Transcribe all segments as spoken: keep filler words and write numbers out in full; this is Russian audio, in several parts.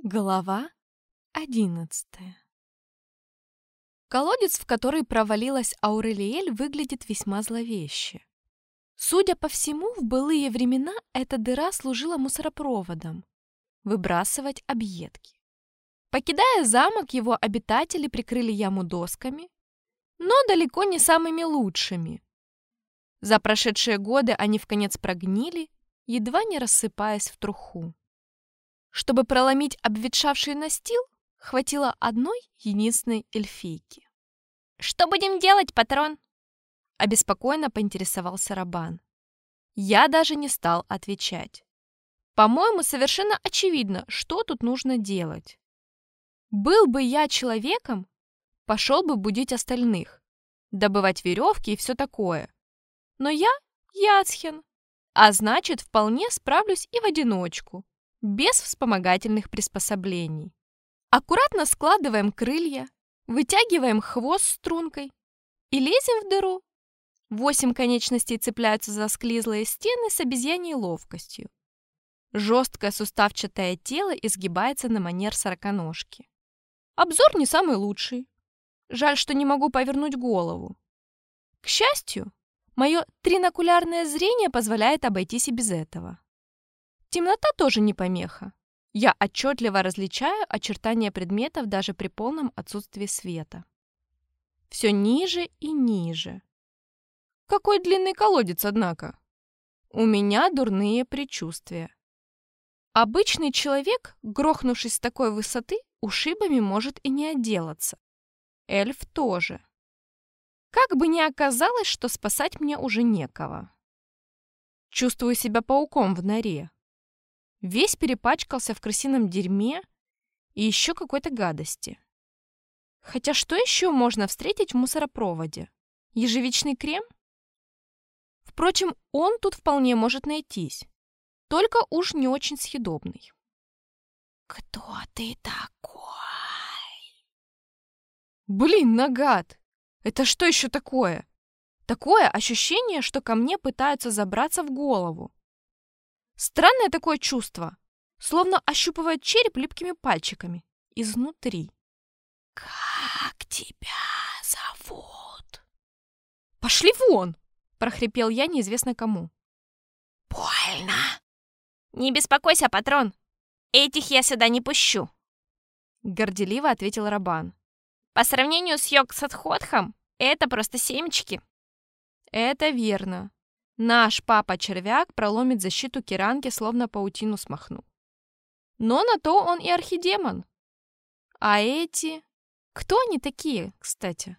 Глава одиннадцатая. Колодец, в который провалилась Аурелиэль, выглядит весьма зловеще. Судя по всему, в былые времена эта дыра служила мусоропроводом, выбрасывать объедки. Покидая замок, его обитатели прикрыли яму досками, но далеко не самыми лучшими. За прошедшие годы они вконец прогнили, едва не рассыпаясь в труху. Чтобы проломить обветшавший настил, хватило одной единственной эльфийки. «Что будем делать, патрон?» — обеспокоенно поинтересовался Рабан. Я даже не стал отвечать. По-моему, совершенно очевидно, что тут нужно делать. Был бы я человеком, пошел бы будить остальных, добывать веревки и все такое. Но я Яцхен, а значит, вполне справлюсь и в одиночку, без вспомогательных приспособлений. Аккуратно складываем крылья, вытягиваем хвост стрункой и лезем в дыру. Восемь конечностей цепляются за склизлые стены с обезьяньей ловкостью. Жесткое суставчатое тело изгибается на манер сороконожки. Обзор не самый лучший. Жаль, что не могу повернуть голову. К счастью, мое тринокулярное зрение позволяет обойтись и без этого. Темнота тоже не помеха. Я отчетливо различаю очертания предметов даже при полном отсутствии света. Все ниже и ниже. Какой длинный колодец, однако. У меня дурные предчувствия. Обычный человек, грохнувшись с такой высоты, ушибами может и не отделаться. Эльф тоже. Как бы ни оказалось, что спасать мне уже некого. Чувствую себя пауком в норе. Весь перепачкался в крысином дерьме и еще какой-то гадости. Хотя что еще можно встретить в мусоропроводе? Ежевичный крем? Впрочем, он тут вполне может найтись. Только уж не очень съедобный. «Кто ты такой?» Блин, нагад! Это что еще такое? Такое ощущение, что ко мне пытаются забраться в голову. Странное такое чувство, словно ощупывает череп липкими пальчиками изнутри. «Как тебя зовут?» «Пошли вон!» – прохрипел я неизвестно кому. «Больно!» «Не беспокойся, патрон! Этих я сюда не пущу!» Горделиво ответил Рабан. «По сравнению с Йог-Сатхотхом, это просто семечки!» «Это верно. Наш папа-червяк проломит защиту Киранки, словно паутину смахнул. Но на то он и архидемон. А эти... Кто они такие, кстати?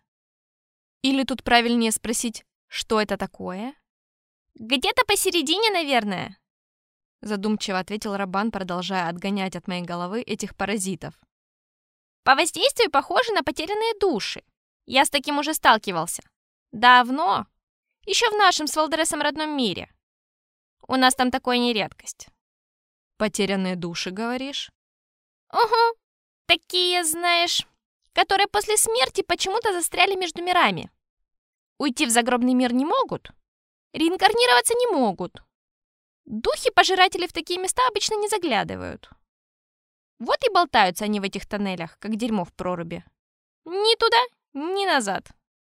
Или тут правильнее спросить, что это такое?» «Где-то посередине, наверное», — задумчиво ответил Рабан, продолжая отгонять от моей головы этих паразитов. «По воздействию похоже на потерянные души. Я с таким уже сталкивался. Давно. Еще в нашем с Валдересом родном мире. У нас там такое не редкость». «Потерянные души, говоришь?» «Угу. Такие, знаешь, которые после смерти почему-то застряли между мирами. Уйти в загробный мир не могут, реинкарнироваться не могут. Духи-пожиратели в такие места обычно не заглядывают. Вот и болтаются они в этих тоннелях, как дерьмо в проруби. Ни туда, ни назад».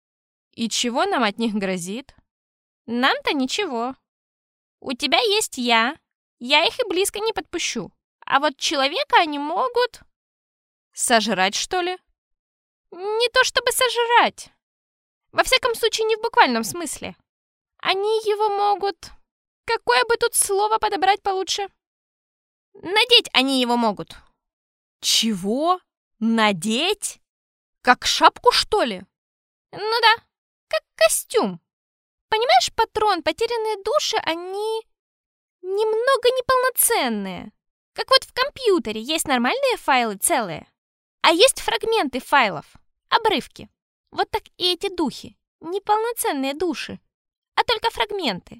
«И чего нам от них грозит?» «Нам-то ничего. У тебя есть я. Я их и близко не подпущу. А вот человека они могут...» «Сожрать, что ли?» «Не то чтобы сожрать. Во всяком случае, не в буквальном смысле. Они его могут... Какое бы тут слово подобрать получше? Надеть они его могут». «Чего? Надеть? Как шапку, что ли?» «Ну да, как костюм. Понимаешь, патрон, потерянные души, они немного неполноценные. Как вот в компьютере есть нормальные файлы целые, а есть фрагменты файлов, обрывки. Вот так и эти духи, неполноценные души, а только фрагменты.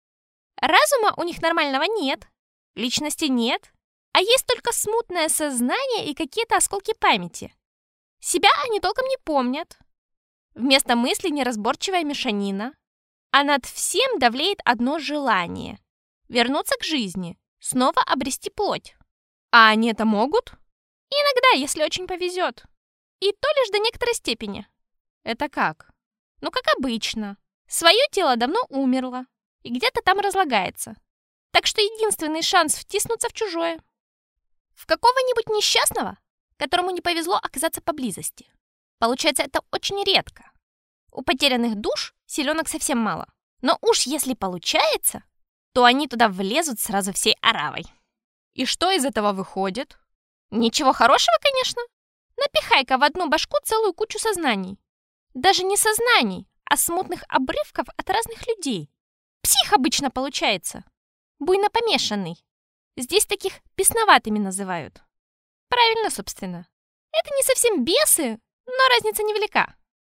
Разума у них нормального нет, личности нет, а есть только смутное сознание и какие-то осколки памяти. Себя они толком не помнят. Вместо мысли неразборчивая мешанина, а над всем давлеет одно желание — вернуться к жизни, снова обрести плоть. А они это могут? Иногда, если очень повезет. И то лишь до некоторой степени. Это как? Ну, как обычно. Свое тело давно умерло и где-то там разлагается. Так что единственный шанс втиснуться в чужое. В какого-нибудь несчастного, которому не повезло оказаться поблизости. Получается, это очень редко. У потерянных душ силенок совсем мало. Но уж если получается, то они туда влезут сразу всей оравой. И что из этого выходит? Ничего хорошего, конечно. Напихай-ка в одну башку целую кучу сознаний. Даже не сознаний, а смутных обрывков от разных людей. Псих обычно получается. Буйно помешанный. Здесь таких бесноватыми называют. Правильно, собственно. Это не совсем бесы, но разница невелика.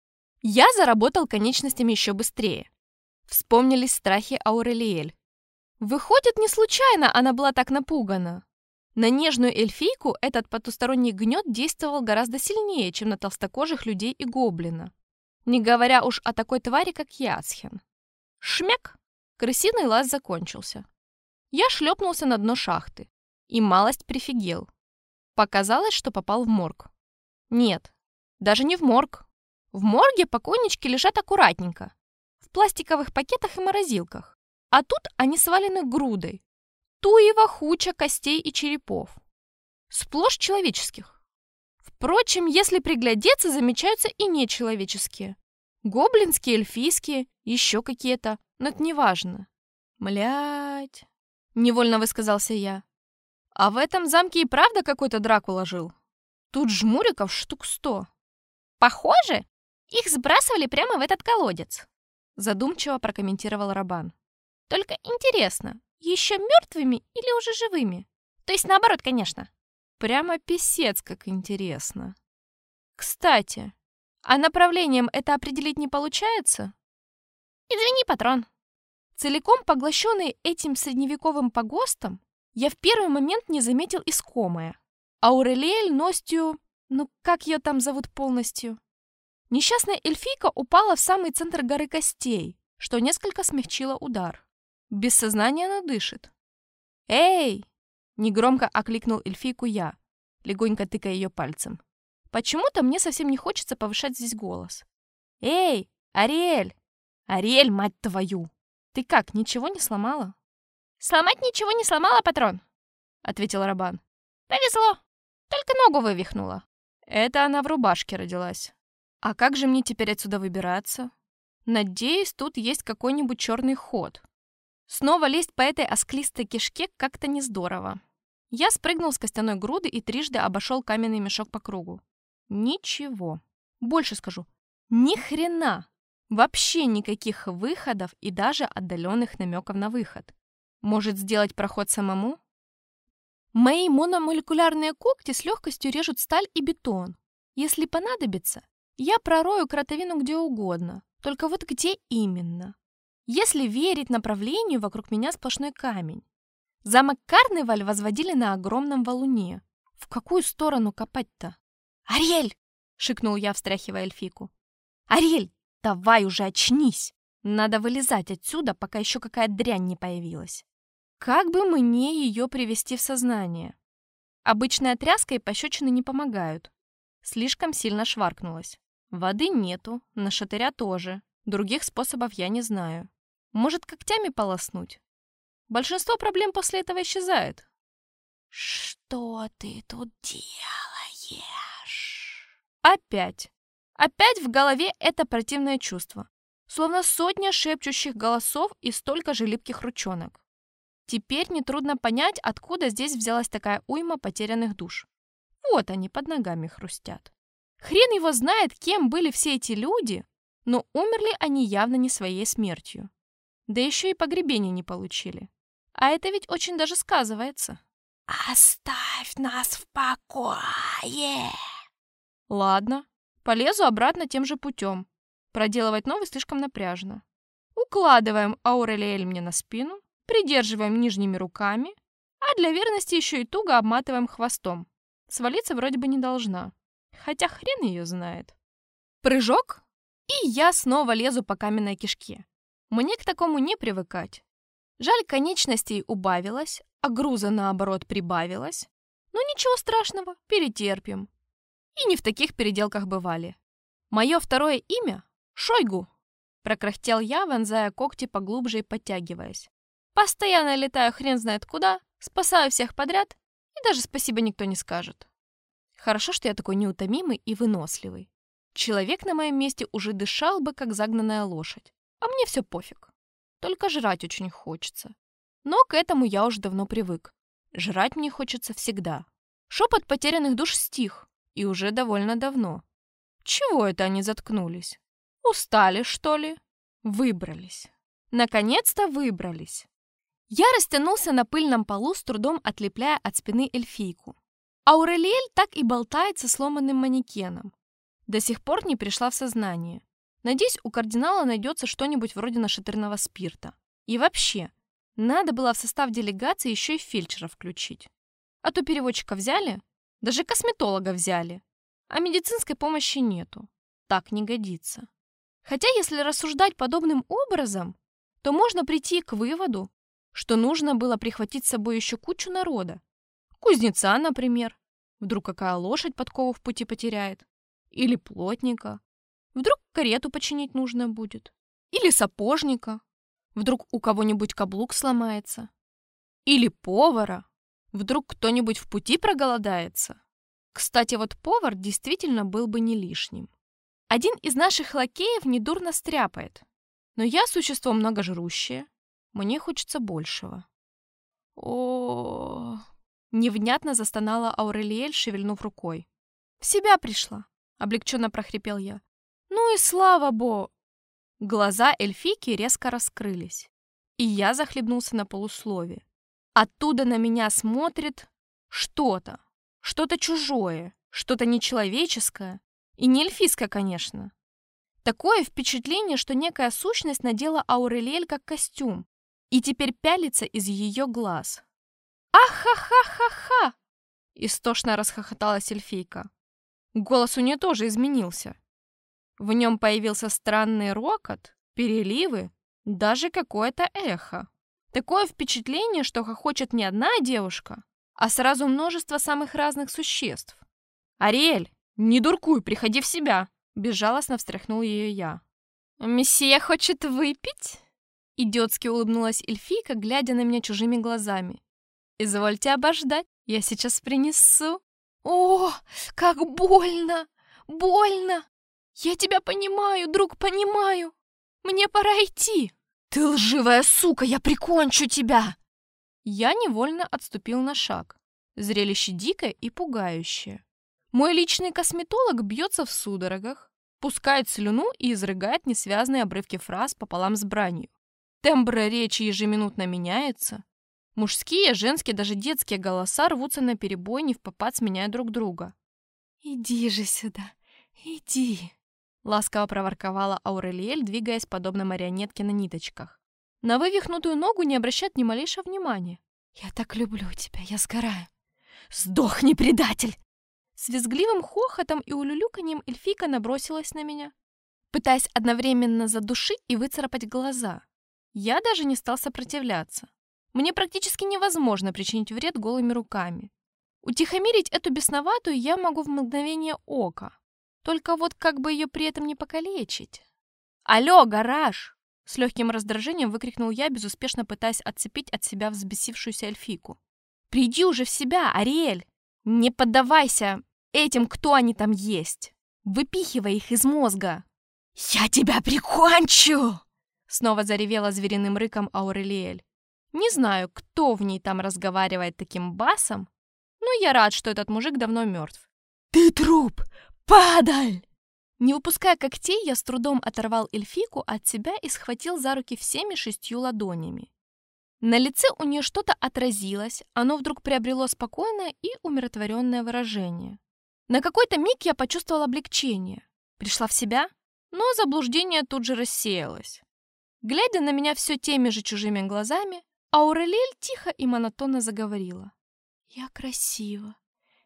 Я заработал конечностями еще быстрее. Вспомнились страхи Аурелиэль. Выходит, не случайно она была так напугана. На нежную эльфийку этот потусторонний гнет действовал гораздо сильнее, чем на толстокожих людей и гоблина. Не говоря уж о такой твари, как Ясхен. Шмяк! Крысиный лаз закончился. Я шлепнулся на дно шахты и малость прифигел. Показалось, что попал в морг. Нет, даже не в морг. В морге покойнички лежат аккуратненько, в пластиковых пакетах и морозилках. А тут они свалены грудой. Туева хуча костей и черепов. Сплошь человеческих. Впрочем, если приглядеться, замечаются и нечеловеческие. Гоблинские, эльфийские, еще какие-то, но это не важно. Млять, невольно высказался я. А в этом замке и правда какой-то Дракула жил? Тут жмуриков штук сто. Похоже, их сбрасывали прямо в этот колодец. Задумчиво прокомментировал Рабан. Только интересно, еще мертвыми или уже живыми? То есть наоборот, конечно. Прямо писец, как интересно. Кстати, а направлением это определить не получается? Извини, патрон. Целиком поглощенный этим средневековым погостом, я в первый момент не заметил искомое. Аурелиэль Ностью, ну как ее там зовут полностью? Несчастная эльфийка упала в самый центр горы костей, что несколько смягчило удар. Без сознания она дышит. «Эй!» — негромко окликнул эльфийку я, легонько тыкая ее пальцем. Почему-то мне совсем не хочется повышать здесь голос. «Эй, Ариэль! Ариэль, мать твою! Ты как, ничего не сломала?» «Сломать ничего не сломала, патрон», — ответил Рабан. «Повезло, только ногу вывихнула». Это она в рубашке родилась. А как же мне теперь отсюда выбираться? Надеюсь, тут есть какой-нибудь черный ход. Снова лезть по этой осклистой кишке как-то не здорово. Я спрыгнул с костяной груды и трижды обошел каменный мешок по кругу. Ничего. Больше скажу. Ни хрена. Вообще никаких выходов и даже отдаленных намеков на выход. Может, сделать проход самому? Мои мономолекулярные когти с легкостью режут сталь и бетон. Если понадобится, я пророю кротовину где угодно. Только вот где именно? Если верить направлению, вокруг меня сплошной камень. Замок Карневаль возводили на огромном валуне. В какую сторону копать-то? «Ариэль!» — шикнул я, встряхивая эльфийку. «Ариэль, давай уже очнись! Надо вылезать отсюда, пока еще какая дрянь не появилась. Как бы мне ее привести в сознание? Обычная тряска и пощечины не помогают. Слишком сильно шваркнулась. Воды нету, на шатыря тоже. Других способов я не знаю. Может, когтями полоснуть? Большинство проблем после этого исчезает». «Что ты тут делаешь?» Опять. Опять в голове это противное чувство. Словно сотня шепчущих голосов и столько же липких ручонок. Теперь нетрудно понять, откуда здесь взялась такая уйма потерянных душ. Вот они под ногами хрустят. Хрен его знает, кем были все эти люди, но умерли они явно не своей смертью. Да еще и погребения не получили. А это ведь очень даже сказывается. «Оставь нас в покое!» Ладно, полезу обратно тем же путем. Проделывать новый слишком напряжно. Укладываем Аурелиэль мне на спину, придерживаем нижними руками, а для верности еще и туго обматываем хвостом. Свалиться вроде бы не должна. Хотя хрен ее знает. Прыжок, и я снова лезу по каменной кишке. Мне к такому не привыкать. Жаль, конечностей убавилось, а груза, наоборот, прибавилось. Но ничего страшного, перетерпим. И не в таких переделках бывали. Мое второе имя — Шойгу, прокряхтел я, вонзая когти поглубже и подтягиваясь. Постоянно летаю хрен знает куда, спасаю всех подряд, и даже спасибо никто не скажет. Хорошо, что я такой неутомимый и выносливый. Человек на моем месте уже дышал бы, как загнанная лошадь. А мне все пофиг. Только жрать очень хочется. Но к этому я уже давно привык. Жрать мне хочется всегда. Шепот потерянных душ стих. И уже довольно давно. Чего это они заткнулись? Устали, что ли? Выбрались. Наконец-то выбрались. Я растянулся на пыльном полу, с трудом отлепляя от спины эльфийку. Аурелиэль так и болтается сломанным манекеном. До сих пор не пришла в сознание. Надеюсь, у кардинала найдется что-нибудь вроде нашатырного спирта. И вообще, надо было в состав делегации еще и фельдшера включить. А то переводчика взяли, даже косметолога взяли, а медицинской помощи нету. Так не годится. Хотя, если рассуждать подобным образом, то можно прийти к выводу, что нужно было прихватить с собой еще кучу народа. Кузнеца, например. Вдруг какая лошадь подкову в пути потеряет. Или плотника. Вдруг карету починить нужно будет. Или сапожника. Вдруг у кого-нибудь каблук сломается. Или повара. Вдруг кто-нибудь в пути проголодается. Кстати, вот повар действительно был бы не лишним. Один из наших лакеев недурно стряпает. Но я существо многожрущее. Мне хочется большего. О, невнятно застонала Аурелиэль, шевельнув рукой. В себя пришла, облегченно прохрипел я. Ну и слава богу. Глаза эльфийки резко раскрылись, и я захлебнулся на полуслове. Оттуда на меня смотрит что-то, что-то чужое, что-то нечеловеческое, и не эльфийское, конечно. Такое впечатление, что некая сущность надела Аурелиэль как костюм, и теперь пялится из ее глаз. «Ах-ха-ха-ха-ха!» Истошно расхохоталась эльфийка. Голос у нее тоже изменился. В нем появился странный рокот, переливы, даже какое-то эхо. Такое впечатление, что хохочет не одна девушка, а сразу множество самых разных существ. «Ариэль, не дуркуй, приходи в себя!» Безжалостно встряхнул ее я. «Месье хочет выпить?» Идиотски улыбнулась эльфийка, глядя на меня чужими глазами. «Извольте обождать, я сейчас принесу». «О, как больно! Больно! Я тебя понимаю, друг, понимаю! Мне пора идти!» «Ты лживая сука, я прикончу тебя!» Я невольно отступил на шаг. Зрелище дикое и пугающее. Мой личный косметолог бьется в судорогах, пускает слюну и изрыгает несвязные обрывки фраз пополам с бранью. Тембр речи ежеминутно меняется. Мужские, женские, даже детские голоса рвутся наперебой, невпопад сменяя друг друга. «Иди же сюда, иди!» Ласково проворковала Аурелиэль, двигаясь подобно марионетке на ниточках. На вывихнутую ногу не обращает ни малейшего внимания. «Я так люблю тебя, я сгораю!» «Сдохни, предатель!» С визгливым хохотом и улюлюканьем эльфийка набросилась на меня, пытаясь одновременно задушить и выцарапать глаза. Я даже не стал сопротивляться. Мне практически невозможно причинить вред голыми руками. Утихомирить эту бесноватую я могу в мгновение ока. Только вот как бы ее при этом не покалечить. «Алло, гараж!» С легким раздражением выкрикнул я, безуспешно пытаясь отцепить от себя взбесившуюся эльфийку. «Приди уже в себя, Ариэль! Не поддавайся этим, кто они там есть! Выпихивай их из мозга!» «Я тебя прикончу!» Снова заревела звериным рыком Аурелиэль. Не знаю, кто в ней там разговаривает таким басом, но я рад, что этот мужик давно мертв. «Ты труп! Падаль!» Не выпуская когтей, я с трудом оторвал эльфийку от себя и схватил за руки всеми шестью ладонями. На лице у нее что-то отразилось, оно вдруг приобрело спокойное и умиротворенное выражение. На какой-то миг я почувствовал облегчение. Пришла в себя, но заблуждение тут же рассеялось. Глядя на меня все теми же чужими глазами, Аурелиэль тихо и монотонно заговорила. «Я красива,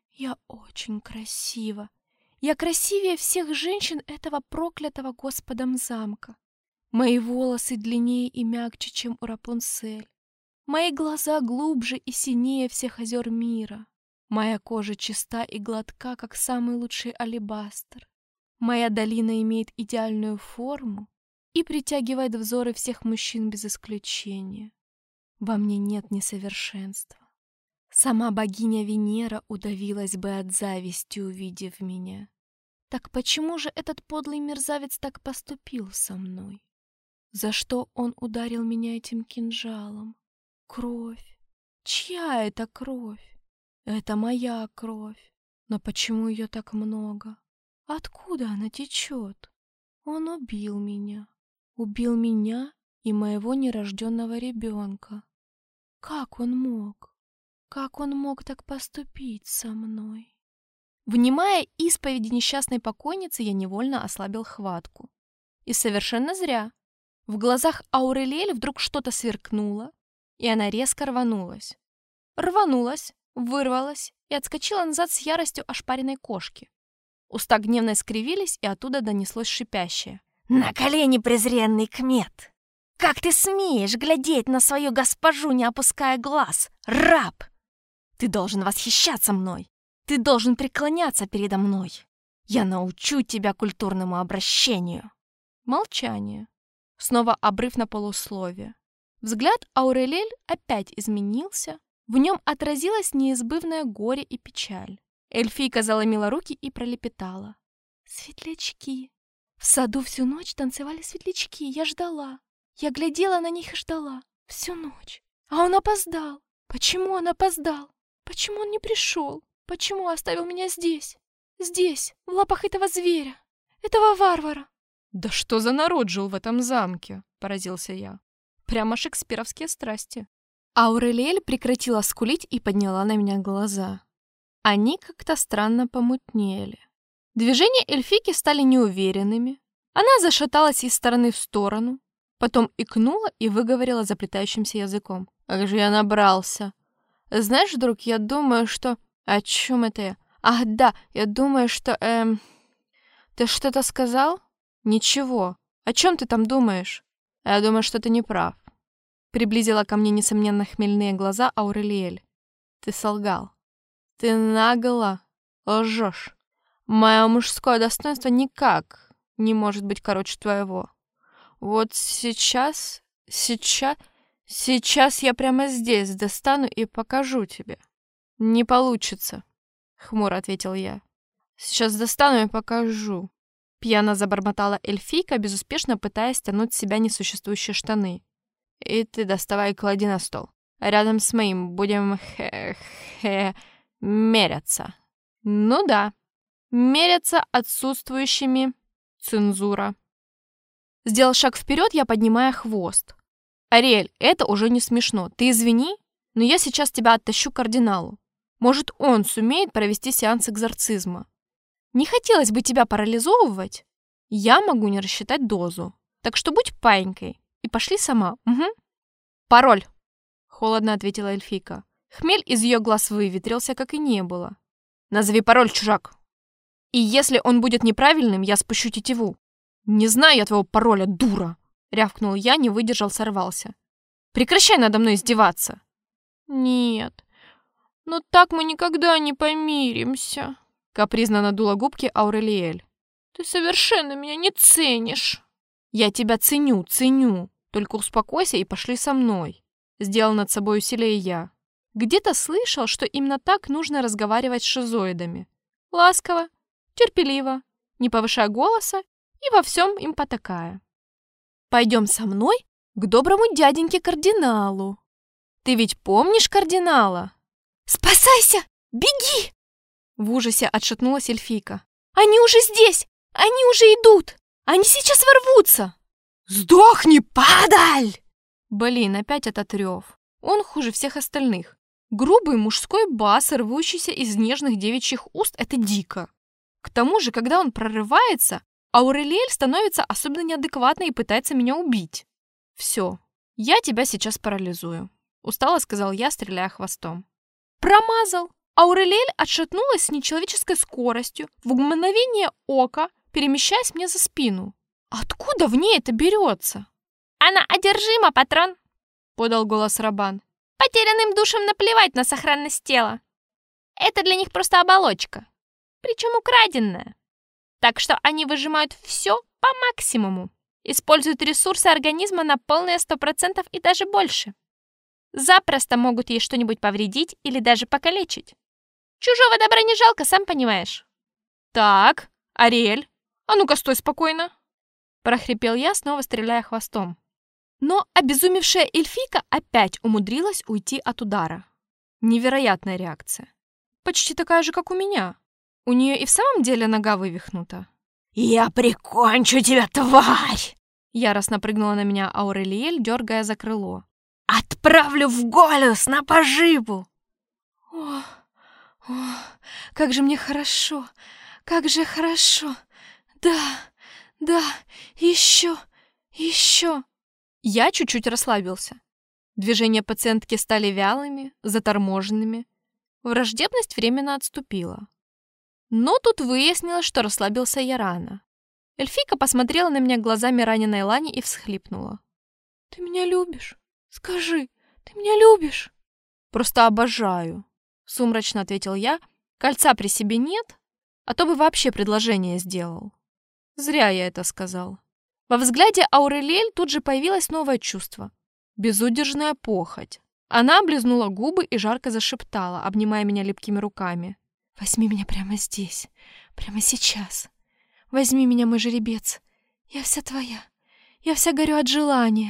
я очень красива. Я красивее всех женщин этого проклятого Господом замка. Мои волосы длиннее и мягче, чем у Рапунцель. Мои глаза глубже и синее всех озер мира. Моя кожа чиста и гладка, как самый лучший алебастр. Моя долина имеет идеальную форму и притягивает взоры всех мужчин без исключения. Во мне нет несовершенства. Сама богиня Венера удавилась бы от зависти, увидев меня. Так почему же этот подлый мерзавец так поступил со мной? За что он ударил меня этим кинжалом? Кровь. Чья это кровь? Это моя кровь. Но почему ее так много? Откуда она течет? Он убил меня. Убил меня и моего нерожденного ребенка. Как он мог? Как он мог так поступить со мной? Внимая исповеди несчастной покойницы, я невольно ослабил хватку. И совершенно зря. В глазах Аурелиэль вдруг что-то сверкнуло, и она резко рванулась. Рванулась, вырвалась и отскочила назад с яростью ошпаренной кошки. Уста гневно скривились, и оттуда донеслось шипящее. «На колени, презренный кмет! Как ты смеешь глядеть на свою госпожу, не опуская глаз, раб! Ты должен восхищаться мной! Ты должен преклоняться передо мной! Я научу тебя культурному обращению!» Молчание. Снова обрыв на полусловие. Взгляд Аурелиэль опять изменился. В нем отразилось неизбывное горе и печаль. Эльфийка заломила руки и пролепетала. «Светлячки! В саду всю ночь танцевали светлячки. Я ждала. Я глядела на них и ждала. Всю ночь. А он опоздал. Почему он опоздал? Почему он не пришел? Почему оставил меня здесь? Здесь, в лапах этого зверя, этого варвара?» «Да что за народ жил в этом замке?» — поразился я. «Прямо шекспировские страсти». Аурелиэль прекратила скулить и подняла на меня глаза. Они как-то странно помутнели. Движения эльфийки стали неуверенными. Она зашаталась из стороны в сторону, потом икнула и выговорила заплетающимся языком. «Как же я набрался! Знаешь, друг, я думаю, что... О чем это я? Ах, да, я думаю, что... Эм... Ты что-то сказал? Ничего. О чем ты там думаешь? Я думаю, что ты не прав». Приблизила ко мне, несомненно, хмельные глаза Аурелиэль. «Ты солгал. Ты нагло лжешь. Мое мужское достоинство никак не может быть короче твоего. Вот сейчас, сейчас, сейчас я прямо здесь достану и покажу тебе». «Не получится», — хмуро ответил я. «Сейчас достану и покажу». Пьяно забормотала эльфийка, безуспешно пытаясь стянуть с себя несуществующие штаны. «И ты доставай и клади на стол. Рядом с моим будем хе-хе меряться». «Ну да, меряться отсутствующими. Цензура». Сделал шаг вперед, я поднимая хвост. «Ариэль, это уже не смешно. Ты извини, но я сейчас тебя оттащу к кардиналу. Может, он сумеет провести сеанс экзорцизма. Не хотелось бы тебя парализовывать. Я могу не рассчитать дозу. Так что будь паинькой и пошли сама. Угу». «Пароль», — холодно ответила эльфийка. Хмель из ее глаз выветрился, как и не было. «Назови пароль, чужак. И если он будет неправильным, я спущу тетиву». «Не знаю я твоего пароля, дура!» — рявкнул я, не выдержал, сорвался. «Прекращай надо мной издеваться!» «Нет, но так мы никогда не помиримся», — капризно надула губки Аурелиэль. «Ты совершенно меня не ценишь». «Я тебя ценю, ценю. Только успокойся и пошли со мной», — сделал над собой усилие я. Где-то слышал, что именно так нужно разговаривать с шизоидами. Ласково, терпеливо, не повышая голоса и во всем им потакая. «Пойдем со мной к доброму дяденьке-кардиналу. Ты ведь помнишь кардинала?» «Спасайся! Беги!» В ужасе отшатнулась эльфийка. «Они уже здесь! Они уже идут! Они сейчас ворвутся!» «Сдохни, падаль!» Блин, опять этот рев. Он хуже всех остальных. Грубый мужской бас, рвущийся из нежных девичьих уст, это дико. К тому же, когда он прорывается, Аурелиэль становится особенно неадекватной и пытается меня убить. «Все, я тебя сейчас парализую», — устало сказал я, стреляя хвостом. Промазал. Аурелиэль отшатнулась с нечеловеческой скоростью, в мгновение ока, перемещаясь мне за спину. Откуда в ней это берется? «Она одержима, патрон!» — подал голос Рабан. «Потерянным душам наплевать на сохранность тела!» Это для них просто оболочка, причем украденная. Так что они выжимают все по максимуму, используют ресурсы организма на полные сто процентов и даже больше. Запросто могут ей что-нибудь повредить или даже покалечить. Чужого добра не жалко, сам понимаешь. Так, Ариэль, а ну-ка стой спокойно. Прохрипел я, снова стреляя хвостом. Но обезумевшая эльфийка опять умудрилась уйти от удара. Невероятная реакция. Почти такая же, как у меня. У нее и в самом деле нога вывихнута. «Я прикончу тебя, тварь!» Яростно прыгнула на меня Аурелиэль, дергая за крыло. «Отправлю в Голиус на поживу!» О, о, как же мне хорошо, как же хорошо. Да, да, еще, еще. Я чуть-чуть расслабился. Движения пациентки стали вялыми, заторможенными. Враждебность временно отступила. Но тут выяснилось, что расслабился я рано. Эльфийка посмотрела на меня глазами раненой Лани и всхлипнула. «Ты меня любишь? Скажи, ты меня любишь?» «Просто обожаю», — сумрачно ответил я. «Кольца при себе нет, а то бы вообще предложение сделал». Зря я это сказал. Во взгляде Аурелиэль тут же появилось новое чувство. Безудержная похоть. Она облизнула губы и жарко зашептала, обнимая меня липкими руками. «Возьми меня прямо здесь, прямо сейчас. Возьми меня, мой жеребец. Я вся твоя. Я вся горю от желания».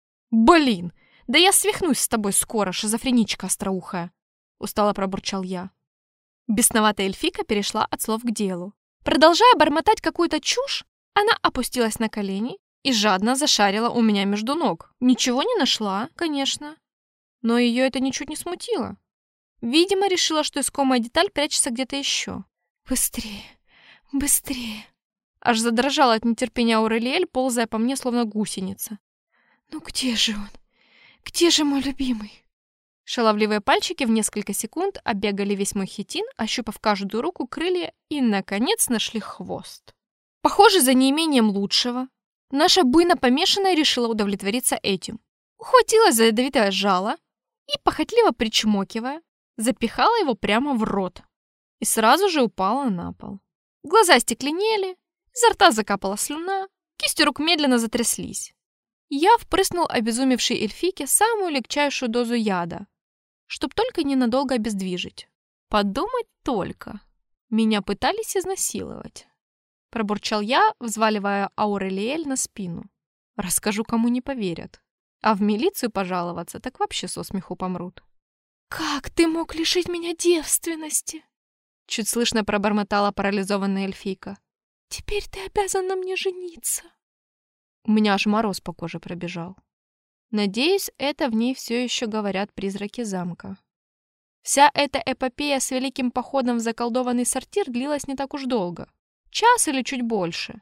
«Блин, да я свихнусь с тобой скоро, шизофреничка остроухая!» Устало пробурчал я. Бесноватая эльфийка перешла от слов к делу. Продолжая бормотать какую-то чушь, она опустилась на колени и жадно зашарила у меня между ног. Ничего не нашла, конечно. Но ее это ничуть не смутило. Видимо, решила, что искомая деталь прячется где-то еще. «Быстрее, быстрее!» Аж задрожала от нетерпения Аурелиэль, ползая по мне, словно гусеница. «Ну где же он? Где же мой любимый?» Шаловливые пальчики в несколько секунд оббегали весь мой хитин, ощупав каждую руку, крылья и, наконец, нашли хвост. Похоже, за неимением лучшего, наша буйно помешанная решила удовлетвориться этим. Ухватилась за ядовитое жало и, похотливо причмокивая, запихала его прямо в рот и сразу же упала на пол. Глаза стекленели, изо рта закапала слюна, кисти рук медленно затряслись. Я впрыснул обезумевшей эльфийке самую легчайшую дозу яда, чтоб только ненадолго обездвижить. Подумать только. Меня пытались изнасиловать. Пробурчал я, взваливая Аурелиэль на спину. Расскажу, кому не поверят. А в милицию пожаловаться, так вообще со смеху помрут. «Как ты мог лишить меня девственности?» Чуть слышно пробормотала парализованная эльфийка. «Теперь ты обязан на мне жениться». У меня аж мороз по коже пробежал. Надеюсь, это в ней все еще говорят призраки замка. Вся эта эпопея с великим походом в заколдованный сортир длилась не так уж долго. Час или чуть больше.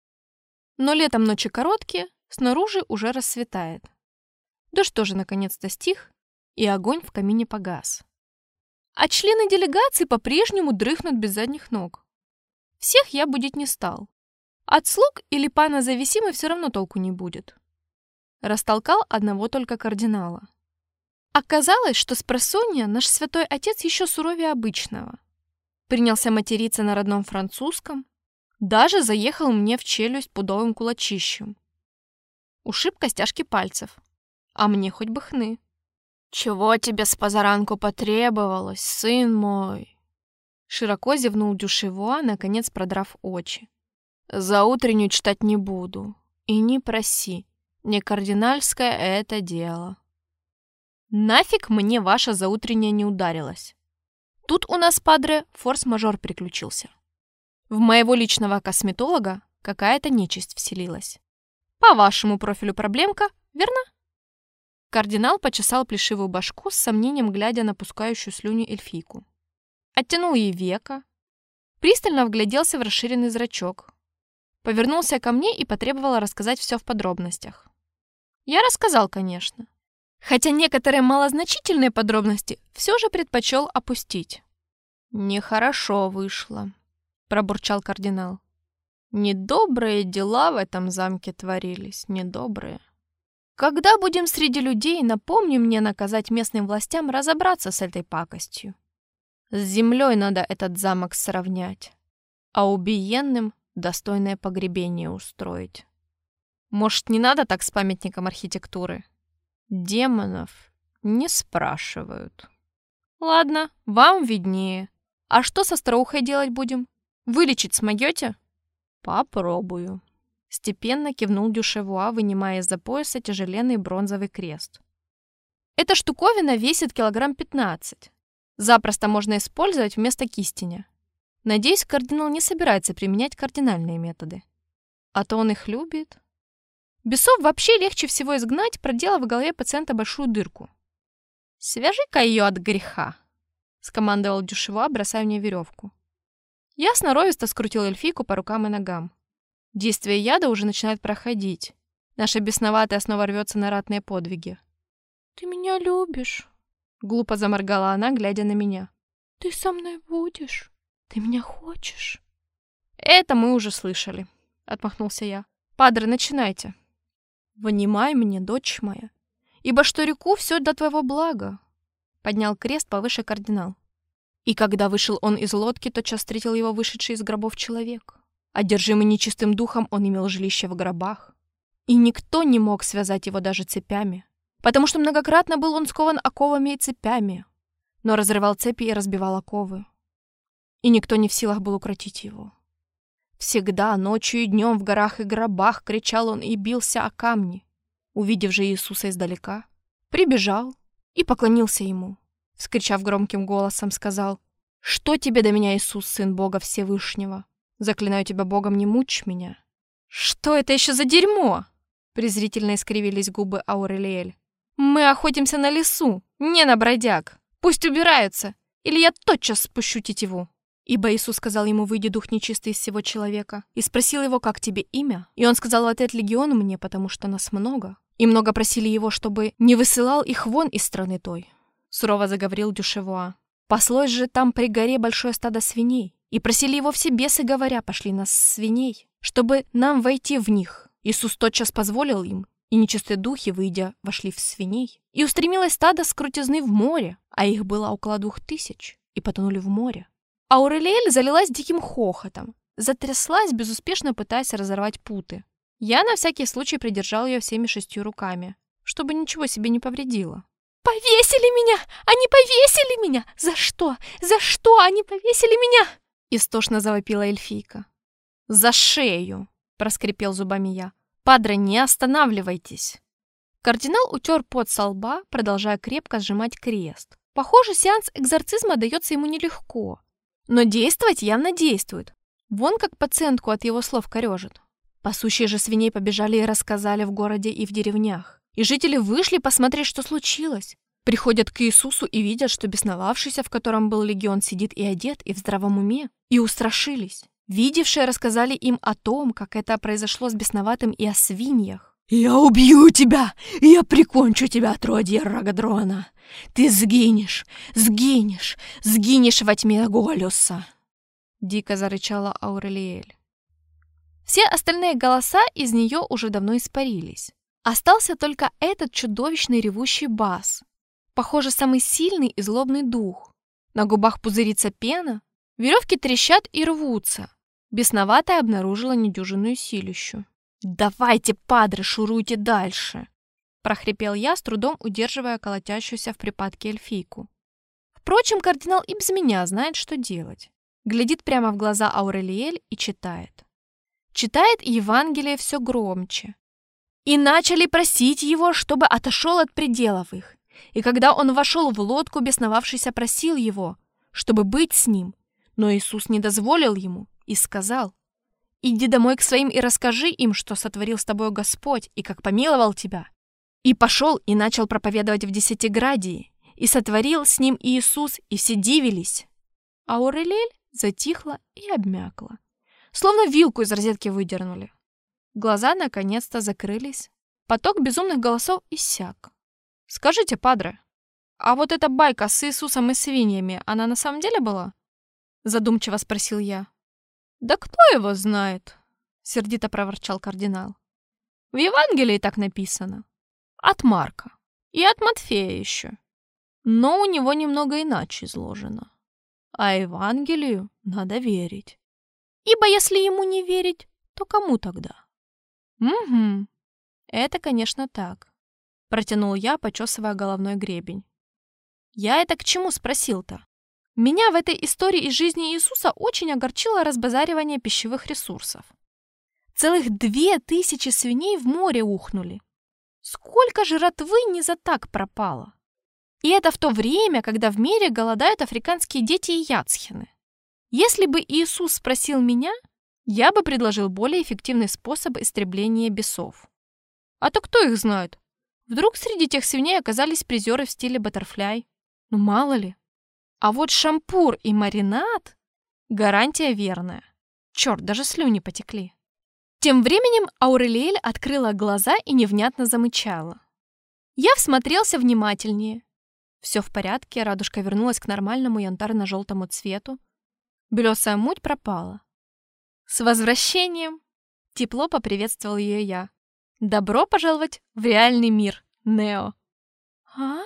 Но летом ночи короткие, снаружи уже рассветает. Дождь тоже наконец-то стих, и огонь в камине погас. А члены делегации по-прежнему дрыхнут без задних ног. Всех я будить не стал. От слуг или пана зависимый все равно толку не будет. Растолкал одного только кардинала. Оказалось, что спросонья наш святой отец еще суровее обычного. Принялся материться на родном французском, даже заехал мне в челюсть пудовым кулачищем. Ушиб костяшки пальцев, а мне хоть бы хны. «Чего тебе с позаранку потребовалось, сын мой?» Широко зевнул Дюшево, наконец продрав очи. «За утреннюю читать не буду. И не проси. Не кардинальское это дело». «Нафиг мне ваша заутренняя не ударилась?» Тут у нас, падре, форс-мажор приключился. В моего личного косметолога какая-то нечисть вселилась. По вашему профилю проблемка, верно? Кардинал почесал плешивую башку с сомнением, глядя на пускающую слюни эльфийку. Оттянул ей веко, пристально вгляделся в расширенный зрачок, повернулся ко мне и потребовал рассказать все в подробностях. Я рассказал, конечно, хотя некоторые малозначительные подробности все же предпочел опустить. «Нехорошо вышло», — пробурчал кардинал. «Недобрые дела в этом замке творились, недобрые. Когда будем среди людей, напомни мне наказать местным властям разобраться с этой пакостью. С землей надо этот замок сравнять, а убиенным достойное погребение устроить. Может, не надо так с памятником архитектуры? Демонов не спрашивают. Ладно, вам виднее. А что со старухой делать будем? Вылечить смогете? Попробую. Степенно кивнул Дюшевуа, вынимая из-за пояса тяжеленный бронзовый крест. Эта штуковина весит килограмм пятнадцать. Запросто можно использовать вместо кистеня. Надеюсь, кардинал не собирается применять кардинальные методы. А то он их любит. Бесов вообще легче всего изгнать, проделав в голове пациента большую дырку. «Свяжи-ка ее от греха», — скомандовал Дюшевуа, бросая мне веревку. Я сноровисто скрутил эльфийку по рукам и ногам. Действие яда уже начинает проходить. Наша бесноватая снова рвется на ратные подвиги. «Ты меня любишь?» — глупо заморгала она, глядя на меня. «Ты со мной будешь? Ты меня хочешь?» «Это мы уже слышали», — отмахнулся я. «Падре, начинайте». «Внимай мне, дочь моя, ибо что реку все для твоего блага», — поднял крест повыше кардинал. И когда вышел он из лодки, тотчас встретил его вышедший из гробов человек. Одержимый нечистым духом, он имел жилище в гробах. И никто не мог связать его даже цепями, потому что многократно был он скован оковами и цепями, но разрывал цепи и разбивал оковы. И никто не в силах был укротить его. Всегда, ночью и днем в горах и гробах кричал он и бился о камни. Увидев же Иисуса издалека, прибежал и поклонился ему. Вскричав громким голосом, сказал: «Что тебе до меня, Иисус, Сын Бога Всевышнего? Заклинаю тебя Богом, не мучь меня». «Что это еще за дерьмо?» Презрительно искривились губы Аурелиэль. «Мы охотимся на лесу, не на бродяг. Пусть убираются, или я тотчас спущу тетиву». Ибо Иисус сказал ему: «Выйди, дух нечистый из всего человека», и спросил его: «Как тебе имя?» И он сказал в ответ: «Легион мне, потому что нас много». И много просили его, чтобы не высылал их вон из страны той. Сурово заговорил Дюшевуа. «Паслось же там при горе большое стадо свиней, и просили его все бесы, говоря: пошли нас свиней, чтобы нам войти в них. Иисус тотчас позволил им, и нечистые духи, выйдя, вошли в свиней. И устремилось стадо с крутизны в море, а их было около двух тысяч, и потонули в море». Аурелиэль залилась диким хохотом, затряслась, безуспешно пытаясь разорвать путы. Я на всякий случай придержал ее всеми шестью руками, чтобы ничего себе не повредило. «Повесили меня! Они повесили меня! За что? За что они повесили меня?» Истошно завопила эльфийка. «За шею!» — проскрипел зубами я. «Падре, не останавливайтесь!» Кардинал утер пот со лба, продолжая крепко сжимать крест. Похоже, сеанс экзорцизма дается ему нелегко. Но действовать явно действует. Вон как пациентку от его слов корежит. Пасущие же свиней побежали и рассказали в городе и в деревнях. И жители вышли посмотреть, что случилось. Приходят к Иисусу и видят, что бесновавшийся, в котором был легион, сидит и одет, и в здравом уме. И устрашились. Видевшие рассказали им о том, как это произошло с бесноватым, и о свиньях. «Я убью тебя! Я прикончу тебя, отродье Рогодрона! Ты сгинешь, сгинешь, сгинешь во тьме Голюса!» Дико зарычала Аурелиэль. Все остальные голоса из нее уже давно испарились. Остался только этот чудовищный ревущий бас. Похоже, самый сильный и злобный дух. На губах пузырится пена, веревки трещат и рвутся. Бесноватая обнаружила недюжинную силищу. «Давайте, падре, шуруйте дальше!» — прохрипел я, с трудом удерживая колотящуюся в припадке эльфийку. Впрочем, кардинал и без меня знает, что делать. Глядит прямо в глаза Аурелиэль и читает. Читает Евангелие все громче. «И начали просить его, чтобы отошел от пределов их. И когда он вошел в лодку, бесновавшийся просил его, чтобы быть с ним. Но Иисус не дозволил ему и сказал: иди домой к своим и расскажи им, что сотворил с тобой Господь и как помиловал тебя. И пошел и начал проповедовать в Десятиградии, и сотворил с ним Иисус, и все дивились». Аурелиэль затихла и обмякла, словно вилку из розетки выдернули. Глаза наконец-то закрылись, поток безумных голосов иссяк. «Скажите, падре, а вот эта байка с Иисусом и свиньями, она на самом деле была?» Задумчиво спросил я. «Да кто его знает?» — сердито проворчал кардинал. «В Евангелии так написано. От Марка. И от Матфея еще. Но у него немного иначе изложено». А Евангелию надо верить. Ибо если ему не верить, то кому тогда? Угу, это, конечно, так. Протянул я, почесывая головной гребень. Я это к чему спросил-то? Меня в этой истории из жизни Иисуса очень огорчило разбазаривание пищевых ресурсов. Целых две тысячи свиней в море ухнули. Сколько жратвы не за так пропало? И это в то время, когда в мире голодают африканские дети и яцхены. Если бы Иисус спросил меня, я бы предложил более эффективный способ истребления бесов. А то кто их знает? Вдруг среди тех свиней оказались призеры в стиле баттерфляй? Ну мало ли. А вот шампур и маринад — гарантия верная. Черт, даже слюни потекли. Тем временем Аурелиэль открыла глаза и невнятно замычала. Я всмотрелся внимательнее. Все в порядке, радужка вернулась к нормальному янтарно-желтому цвету. Белесая муть пропала. «С возвращением!» — тепло поприветствовал ее я. «Добро пожаловать в реальный мир, Нео!» «А?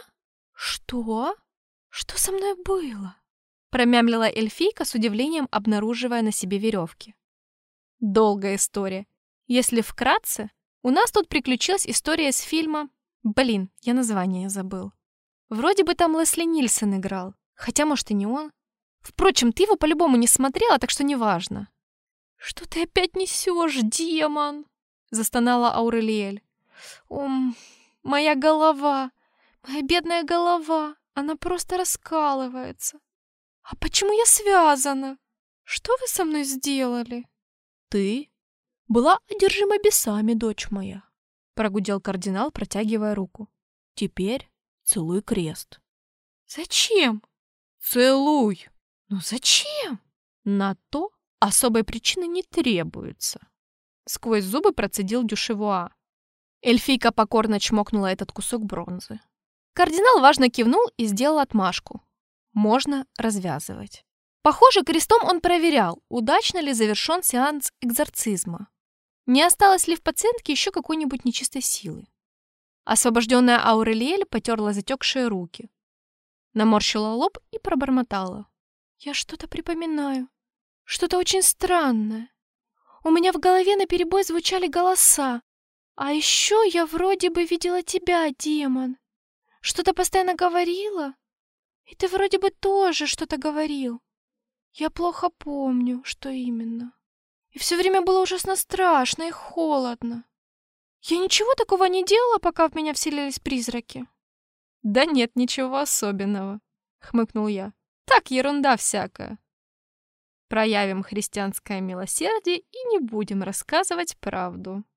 Что? Что со мной было?» — промямлила эльфийка с удивлением, обнаруживая на себе веревки. Долгая история. Если вкратце, у нас тут приключилась история из фильма... Блин, я название забыл. Вроде бы там Лесли Нильсон играл, хотя, может, и не он. Впрочем, ты его по-любому не смотрела, так что неважно. «Что ты опять несешь, демон?» — застонала Аурелиэль. «Ом, моя голова, моя бедная голова, она просто раскалывается. А почему я связана? Что вы со мной сделали?» «Ты была одержима бесами, дочь моя», — прогудел кардинал, протягивая руку. «Теперь целуй крест». «Зачем?» «Целуй!» «Ну зачем?» «На то особой причины не требуется», — сквозь зубы процедил Дюшевуа. Эльфийка покорно чмокнула этот кусок бронзы. Кардинал важно кивнул и сделал отмашку. Можно развязывать. Похоже, крестом он проверял, удачно ли завершен сеанс экзорцизма. Не осталось ли в пациентке еще какой-нибудь нечистой силы. Освобожденная Аурелиэль потерла затекшие руки. Наморщила лоб и пробормотала. «Я что-то припоминаю. Что-то очень странное. У меня в голове наперебой звучали голоса. А еще я вроде бы видела тебя, демон. Что-то постоянно говорила. И ты вроде бы тоже что-то говорил. Я плохо помню, что именно. И все время было ужасно страшно и холодно. Я ничего такого не делала, пока в меня вселились призраки». «Да нет, ничего особенного», — хмыкнул я. «Так, ерунда всякая. Проявим христианское милосердие и не будем рассказывать правду».